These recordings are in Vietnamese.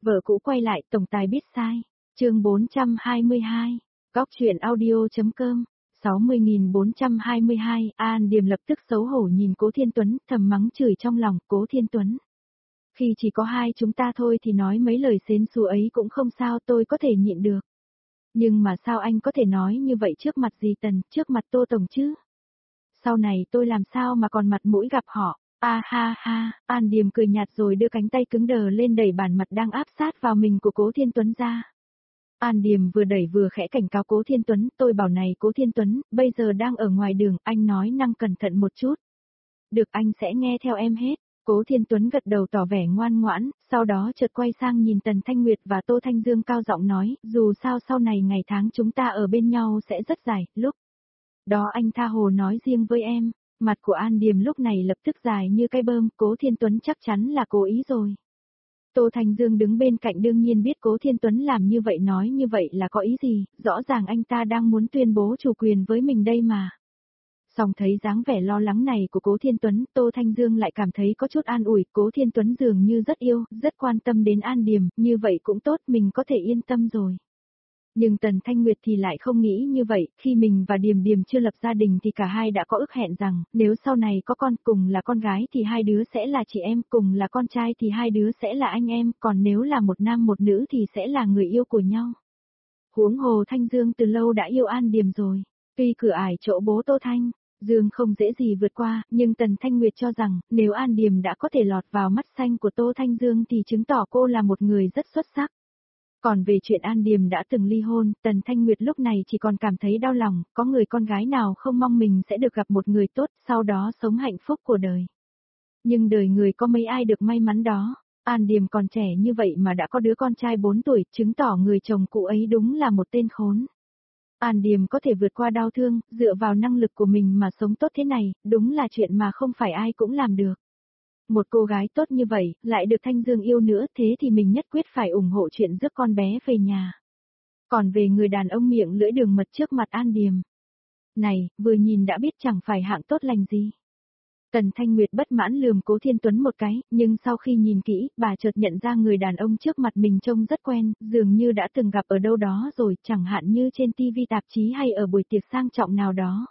Vợ cũ quay lại, tổng tài biết sai. Chương 422. Góc truyện audio.com. 60.422. An Điềm lập tức xấu hổ nhìn Cố Thiên Tuấn, thầm mắng chửi trong lòng. Cố Thiên Tuấn, khi chỉ có hai chúng ta thôi thì nói mấy lời xến xú ấy cũng không sao, tôi có thể nhịn được. Nhưng mà sao anh có thể nói như vậy trước mặt dì Tần, trước mặt Tô Tổng chứ? Sau này tôi làm sao mà còn mặt mũi gặp họ? A ha ha. An Điềm cười nhạt rồi đưa cánh tay cứng đờ lên đẩy bàn mặt đang áp sát vào mình của Cố Thiên Tuấn ra. An Điềm vừa đẩy vừa khẽ cảnh cáo Cố Thiên Tuấn, tôi bảo này Cố Thiên Tuấn, bây giờ đang ở ngoài đường, anh nói năng cẩn thận một chút. Được, anh sẽ nghe theo em hết. Cố Thiên Tuấn gật đầu tỏ vẻ ngoan ngoãn, sau đó chợt quay sang nhìn Tần Thanh Nguyệt và Tô Thanh Dương cao giọng nói, dù sao sau này ngày tháng chúng ta ở bên nhau sẽ rất dài, lúc đó anh tha hồ nói riêng với em. Mặt của An Điềm lúc này lập tức dài như cây bơm, Cố Thiên Tuấn chắc chắn là cố ý rồi. Tô Thanh Dương đứng bên cạnh đương nhiên biết Cố Thiên Tuấn làm như vậy nói như vậy là có ý gì, rõ ràng anh ta đang muốn tuyên bố chủ quyền với mình đây mà. Song thấy dáng vẻ lo lắng này của Cố Thiên Tuấn, Tô Thanh Dương lại cảm thấy có chút an ủi, Cố Thiên Tuấn dường như rất yêu, rất quan tâm đến An Điềm, như vậy cũng tốt, mình có thể yên tâm rồi. Nhưng Tần Thanh Nguyệt thì lại không nghĩ như vậy, khi mình và Điềm Điềm chưa lập gia đình thì cả hai đã có ước hẹn rằng, nếu sau này có con cùng là con gái thì hai đứa sẽ là chị em, cùng là con trai thì hai đứa sẽ là anh em, còn nếu là một nam một nữ thì sẽ là người yêu của nhau. Huống hồ Thanh Dương từ lâu đã yêu An Điềm rồi, tuy cửa ải chỗ bố Tô Thanh Dương không dễ gì vượt qua, nhưng Tần Thanh Nguyệt cho rằng, nếu An Điềm đã có thể lọt vào mắt xanh của Tô Thanh Dương thì chứng tỏ cô là một người rất xuất sắc. Còn về chuyện An Điềm đã từng ly hôn, Tần Thanh Nguyệt lúc này chỉ còn cảm thấy đau lòng, có người con gái nào không mong mình sẽ được gặp một người tốt, sau đó sống hạnh phúc của đời. Nhưng đời người có mấy ai được may mắn đó, An Điềm còn trẻ như vậy mà đã có đứa con trai 4 tuổi, chứng tỏ người chồng cũ ấy đúng là một tên khốn. An Điềm có thể vượt qua đau thương, dựa vào năng lực của mình mà sống tốt thế này, đúng là chuyện mà không phải ai cũng làm được. Một cô gái tốt như vậy, lại được Thanh Dương yêu nữa, thế thì mình nhất quyết phải ủng hộ chuyện rước con bé về nhà. Còn về người đàn ông miệng lưỡi đường mật trước mặt An Điềm, này, vừa nhìn đã biết chẳng phải hạng tốt lành gì. Tần Thanh Nguyệt bất mãn lườm Cố Thiên Tuấn một cái, nhưng sau khi nhìn kỹ, bà chợt nhận ra người đàn ông trước mặt mình trông rất quen, dường như đã từng gặp ở đâu đó rồi, chẳng hạn như trên TV tạp chí hay ở buổi tiệc sang trọng nào đó.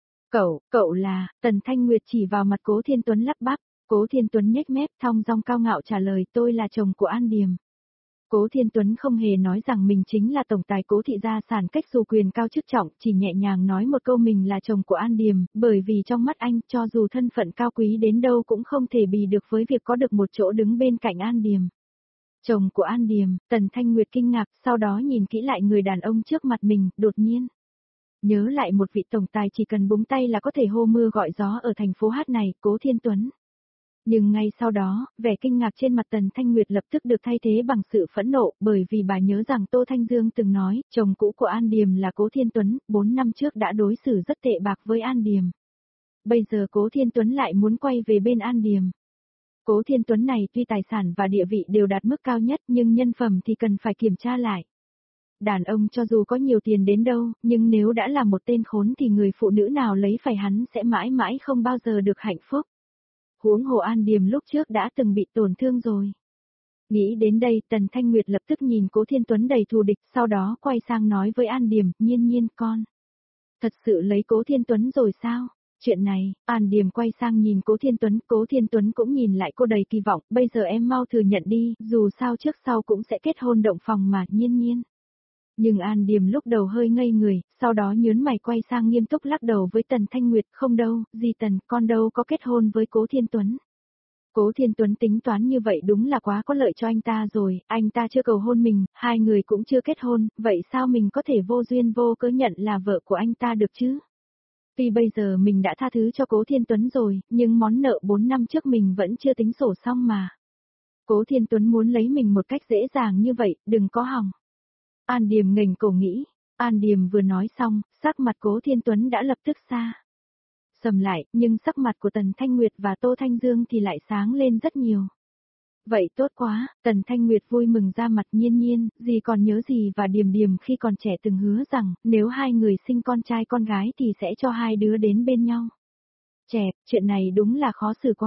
Cậu là, Tần Thanh Nguyệt chỉ vào mặt Cố Thiên Tuấn lắp bắp. Cố Thiên Tuấn nhếch mép thong dong cao ngạo trả lời, tôi là chồng của An Điềm. Cố Thiên Tuấn không hề nói rằng mình chính là tổng tài Cố thị gia sản cách dù quyền cao chức trọng, chỉ nhẹ nhàng nói một câu mình là chồng của An Điềm, bởi vì trong mắt anh, cho dù thân phận cao quý đến đâu cũng không thể bì được với việc có được một chỗ đứng bên cạnh An Điềm. Chồng của An Điềm, Tần Thanh Nguyệt kinh ngạc, sau đó nhìn kỹ lại người đàn ông trước mặt mình, đột nhiên nhớ lại một vị tổng tài chỉ cần búng tay là có thể hô mưa gọi gió ở thành phố hát này, Cố Thiên Tuấn. Nhưng ngay sau đó, vẻ kinh ngạc trên mặt Tần Thanh Nguyệt lập tức được thay thế bằng sự phẫn nộ, bởi vì bà nhớ rằng Tô Thanh Dương từng nói, chồng cũ của An Điềm là Cố Thiên Tuấn, 4 năm trước đã đối xử rất tệ bạc với An Điềm. Bây giờ Cố Thiên Tuấn lại muốn quay về bên An Điềm. Cố Thiên Tuấn này tuy tài sản và địa vị đều đạt mức cao nhất nhưng nhân phẩm thì cần phải kiểm tra lại. Đàn ông cho dù có nhiều tiền đến đâu, nhưng nếu đã là một tên khốn thì người phụ nữ nào lấy phải hắn sẽ mãi mãi không bao giờ được hạnh phúc. Huống hồ An Điềm lúc trước đã từng bị tổn thương rồi. Nghĩ đến đây, Tần Thanh Nguyệt lập tức nhìn Cố Thiên Tuấn đầy thù địch, sau đó quay sang nói với An Điềm, nhiên con. Thật sự lấy Cố Thiên Tuấn rồi sao? Chuyện này, An Điềm quay sang nhìn Cố Thiên Tuấn cũng nhìn lại cô đầy kỳ vọng, bây giờ em mau thừa nhận đi, dù sao trước sau cũng sẽ kết hôn động phòng mà, nhiên. Nhưng An Điềm lúc đầu hơi ngây người, sau đó nhớn mày quay sang nghiêm túc lắc đầu với Tần Thanh Nguyệt, không đâu, dì Tần, con đâu có kết hôn với Cố Thiên Tuấn. Cố Thiên Tuấn tính toán như vậy đúng là quá có lợi cho anh ta rồi, anh ta chưa cầu hôn mình, hai người cũng chưa kết hôn, vậy sao mình có thể vô duyên vô cớ nhận là vợ của anh ta được chứ? Tuy bây giờ mình đã tha thứ cho Cố Thiên Tuấn rồi, nhưng món nợ 4 năm trước mình vẫn chưa tính sổ xong mà. Cố Thiên Tuấn muốn lấy mình một cách dễ dàng như vậy, đừng có hòng. An Điềm nghềnh cổ nghĩ, An Điềm vừa nói xong, sắc mặt Cố Thiên Tuấn đã lập tức xa sầm lại, nhưng sắc mặt của Tần Thanh Nguyệt và Tô Thanh Dương thì lại sáng lên rất nhiều. Vậy tốt quá, Tần Thanh Nguyệt vui mừng ra mặt, nhiên, dì còn nhớ gì và Điềm khi còn trẻ từng hứa rằng, nếu hai người sinh con trai con gái thì sẽ cho hai đứa đến bên nhau. Chuyện này đúng là khó xử quá.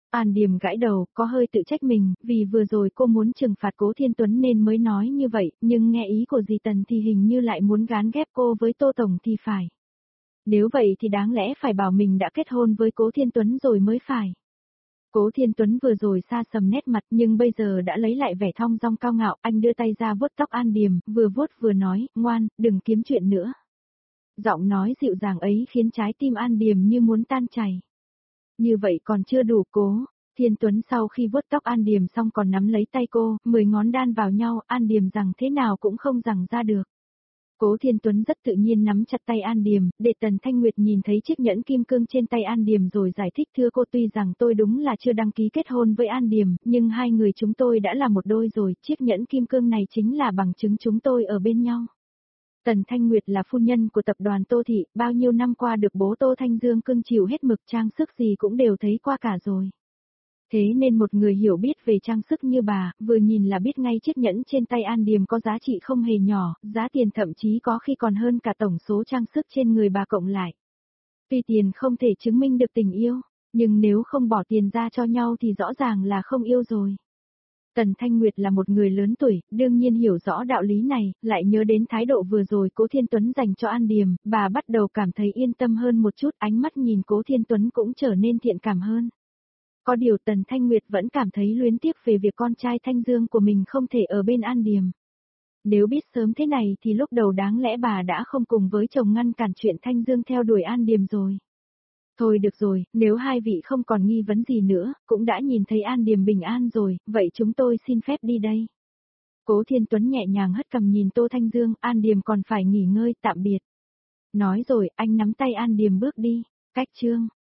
An Điềm gãi đầu, có hơi tự trách mình, vì vừa rồi cô muốn trừng phạt Cố Thiên Tuấn nên mới nói như vậy, nhưng nghe ý của dì Tần thì hình như lại muốn gán ghép cô với Tô Tổng thì phải. Nếu vậy thì đáng lẽ phải bảo mình đã kết hôn với Cố Thiên Tuấn rồi mới phải. Cố Thiên Tuấn vừa rồi xa sầm nét mặt nhưng bây giờ đã lấy lại vẻ thong dong cao ngạo, anh đưa tay ra vuốt tóc An Điềm, vừa vuốt vừa nói, ngoan, đừng kiếm chuyện nữa. Giọng nói dịu dàng ấy khiến trái tim An Điềm như muốn tan chảy. Như vậy còn chưa đủ. Cố Thiên Tuấn sau khi vuốt tóc An Điềm xong còn nắm lấy tay cô, 10 ngón đan vào nhau, An Điềm rằng thế nào cũng không rằng ra được. Cố Thiên Tuấn rất tự nhiên nắm chặt tay An Điềm, để Tần Thanh Nguyệt nhìn thấy chiếc nhẫn kim cương trên tay An Điềm rồi giải thích, thưa cô, tuy rằng tôi đúng là chưa đăng ký kết hôn với An Điềm, nhưng hai người chúng tôi đã là một đôi rồi, chiếc nhẫn kim cương này chính là bằng chứng chúng tôi ở bên nhau. Tần Thanh Nguyệt là phu nhân của tập đoàn Tô Thị, bao nhiêu năm qua được bố Tô Thanh Dương cưng chiều hết mực, trang sức gì cũng đều thấy qua cả rồi. Thế nên một người hiểu biết về trang sức như bà, vừa nhìn là biết ngay chiếc nhẫn trên tay An Điềm có giá trị không hề nhỏ, giá tiền thậm chí có khi còn hơn cả tổng số trang sức trên người bà cộng lại. Vì tiền không thể chứng minh được tình yêu, nhưng nếu không bỏ tiền ra cho nhau thì rõ ràng là không yêu rồi. Tần Thanh Nguyệt là một người lớn tuổi, đương nhiên hiểu rõ đạo lý này, lại nhớ đến thái độ vừa rồi Cố Thiên Tuấn dành cho An Điềm, bà bắt đầu cảm thấy yên tâm hơn một chút, ánh mắt nhìn Cố Thiên Tuấn cũng trở nên thiện cảm hơn. Có điều Tần Thanh Nguyệt vẫn cảm thấy luyến tiếc về việc con trai Thanh Dương của mình không thể ở bên An Điềm. Nếu biết sớm thế này thì lúc đầu đáng lẽ bà đã không cùng với chồng ngăn cản chuyện Thanh Dương theo đuổi An Điềm rồi. Thôi được rồi, nếu hai vị không còn nghi vấn gì nữa, cũng đã nhìn thấy An Điềm bình an rồi, vậy chúng tôi xin phép đi đây. Cố Thiên Tuấn nhẹ nhàng hất cằm nhìn Tô Thanh Dương, An Điềm còn phải nghỉ ngơi, tạm biệt. Nói rồi, anh nắm tay An Điềm bước đi. Cách chương